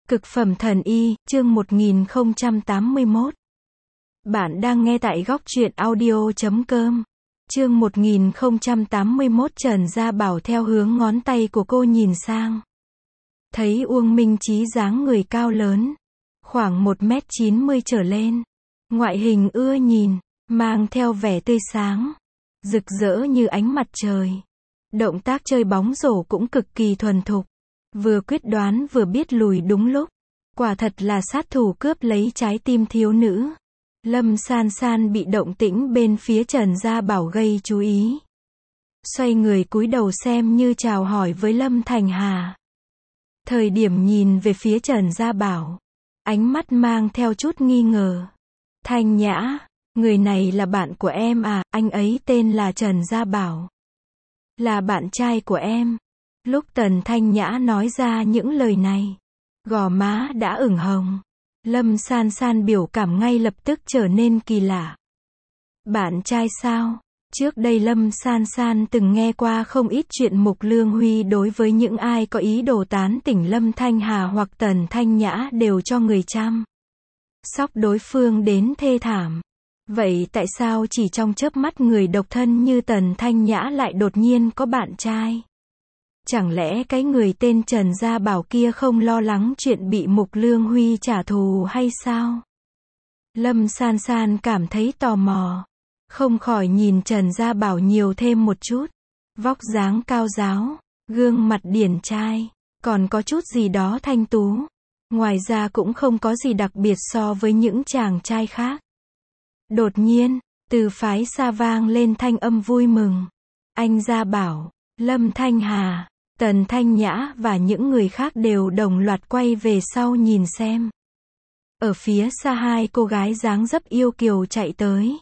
Cực phẩm thần y, chương 1081. Bạn đang nghe tại góc truyện audio.com. Chương 1081. Trần Gia Bảo theo hướng ngón tay của cô nhìn sang. Thấy Uông Minh Chí dáng người cao lớn, khoảng 1m90 trở lên. Ngoại hình ưa nhìn, mang theo vẻ tươi sáng, rực rỡ như ánh mặt trời. Động tác chơi bóng rổ cũng cực kỳ thuần thục. Vừa quyết đoán vừa biết lùi đúng lúc. Quả thật là sát thủ cướp lấy trái tim thiếu nữ. Lâm San San bị động tĩnh bên phía Trần Gia Bảo gây chú ý. Xoay người cúi đầu xem như chào hỏi với Lâm Thành Hà. Thời điểm nhìn về phía Trần Gia Bảo, ánh mắt mang theo chút nghi ngờ. Thanh Nhã, người này là bạn của em à? Anh ấy tên là Trần Gia Bảo. Là bạn trai của em. Lúc Tần Thanh Nhã nói ra những lời này, gò má đã ửng hồng. Lâm San San biểu cảm ngay lập tức trở nên kỳ lạ. Bạn trai sao? Trước đây Lâm San San từng nghe qua không ít chuyện Mục Lương Huy đối với những ai có ý đồ tán tỉnh Lâm Thanh Hà hoặc Tần Thanh Nhã đều cho người chăm sóc đối phương đến thê thảm. Vậy tại sao chỉ trong chớp mắt người độc thân như Tần Thanh Nhã lại đột nhiên có bạn trai? Chẳng lẽ cái người tên Trần Gia Bảo kia không lo lắng chuyện bị Mục Lương Huy trả thù hay sao? Lâm San San cảm thấy tò mò, không khỏi nhìn Trần Gia Bảo nhiều thêm một chút. Vóc dáng cao ráo, gương mặt điển trai, còn có chút gì đó thanh tú. Ngoài ra cũng không có gì đặc biệt so với những chàng trai khác. Đột nhiên, từ phái xa vang lên thanh âm vui mừng. Anh Gia Bảo, Lâm Thanh Hà, Tần Thanh Nhã và những người khác đều đồng loạt quay về sau nhìn xem. Ở phía xa hai cô gái dáng dấp yêu kiều chạy tới.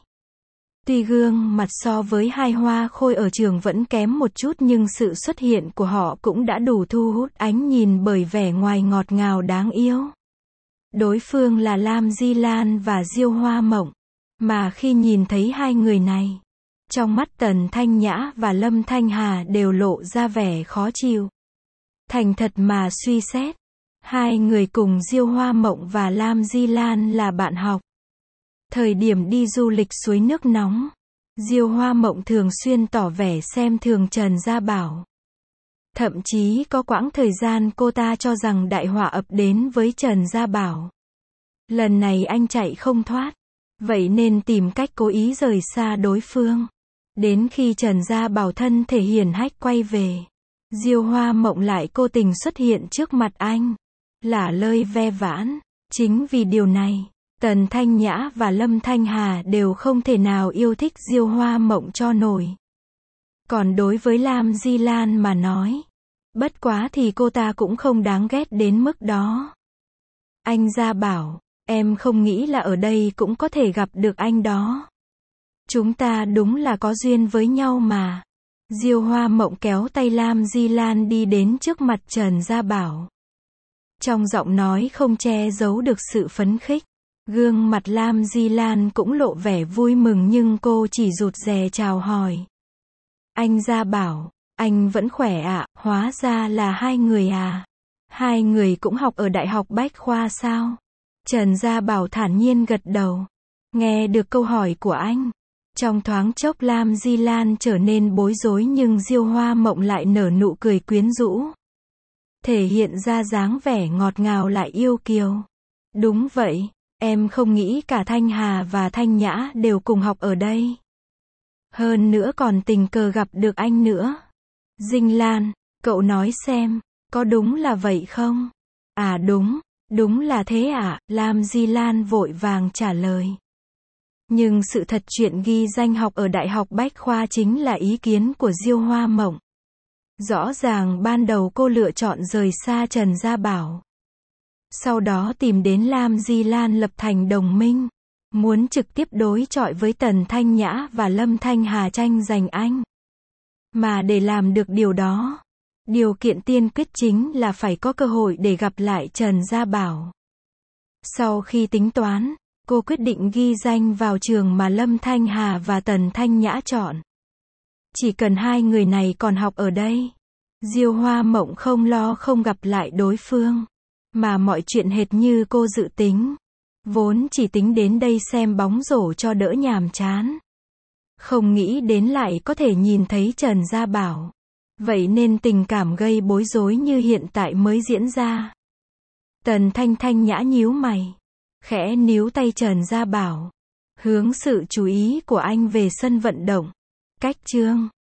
Tuy gương mặt so với hai hoa khôi ở trường vẫn kém một chút nhưng sự xuất hiện của họ cũng đã đủ thu hút ánh nhìn bởi vẻ ngoài ngọt ngào đáng yêu. Đối phương là Lam Di Lan và Diêu Hoa Mộng. Mà khi nhìn thấy hai người này, trong mắt Tần Thanh Nhã và Lâm Thanh Hà đều lộ ra vẻ khó chịu. Thành thật mà suy xét, hai người cùng Diêu Hoa Mộng và Lam Di Lan là bạn học. Thời điểm đi du lịch suối nước nóng, Diêu Hoa Mộng thường xuyên tỏ vẻ xem thường Trần Gia Bảo. Thậm chí có quãng thời gian cô ta cho rằng đại họa ập đến với Trần Gia Bảo. Lần này anh chạy không thoát, vậy nên tìm cách cố ý rời xa đối phương. Đến khi Trần Gia Bảo thân thể hiển hách quay về, Diêu Hoa Mộng lại vô tình xuất hiện trước mặt anh, lả lơi ve vãn. Chính vì điều này, Tần Thanh Nhã và Lâm Thanh Hà đều không thể nào yêu thích Diêu Hoa Mộng cho nổi. Còn đối với Lam Di Lan mà nói, bất quá thì cô ta cũng không đáng ghét đến mức đó. Anh Gia Bảo, em không nghĩ là ở đây cũng có thể gặp được anh đó. Chúng ta đúng là có duyên với nhau mà. Diêu Hoa Mộng kéo tay Lam Di Lan đi đến trước mặt Trần Gia Bảo. Trong giọng nói không che giấu được sự phấn khích. Gương mặt Lam Di Lan cũng lộ vẻ vui mừng nhưng cô chỉ rụt rè chào hỏi. Anh Gia Bảo, anh vẫn khỏe ạ? Hóa ra là hai người à? Hai người cũng học ở Đại học Bách Khoa sao? Trần Gia Bảo thản nhiên gật đầu. Nghe được câu hỏi của anh, trong thoáng chốc Lam Di Lan trở nên bối rối nhưng Diêu Hoa Mộng lại nở nụ cười quyến rũ. Thể hiện ra dáng vẻ ngọt ngào lại yêu kiều. Đúng vậy, em không nghĩ cả Thanh Hà và Thanh Nhã đều cùng học ở đây. Hơn nữa còn tình cờ gặp được anh nữa. Dinh Lan, cậu nói xem, có đúng là vậy không? À đúng là thế ạ, Lam Di Lan vội vàng trả lời. Nhưng sự thật chuyện ghi danh học ở Đại học Bách Khoa chính là ý kiến của Diêu Hoa Mộng. Rõ ràng ban đầu cô lựa chọn rời xa Trần Gia Bảo. Sau đó tìm đến Lam Di Lan lập thành đồng minh. Muốn trực tiếp đối chọi với Tần Thanh Nhã và Lâm Thanh Hà tranh giành anh. Mà để làm được điều đó, điều kiện tiên quyết chính là phải có cơ hội để gặp lại Trần Gia Bảo. Sau khi tính toán, cô quyết định ghi danh vào trường mà Lâm Thanh Hà và Tần Thanh Nhã chọn. Chỉ cần hai người này còn học ở đây, Diêu Hoa Mộng không lo không gặp lại đối phương. Mà mọi chuyện hệt như cô dự tính. Vốn chỉ tính đến đây xem bóng rổ cho đỡ nhàm chán. Không nghĩ đến lại có thể nhìn thấy Trần Gia Bảo. Vậy nên tình cảm gây bối rối như hiện tại mới diễn ra. Tần Thanh Thanh nhã nhíu mày. Khẽ níu tay Trần Gia Bảo. Hướng sự chú ý của anh về sân vận động. Cách chương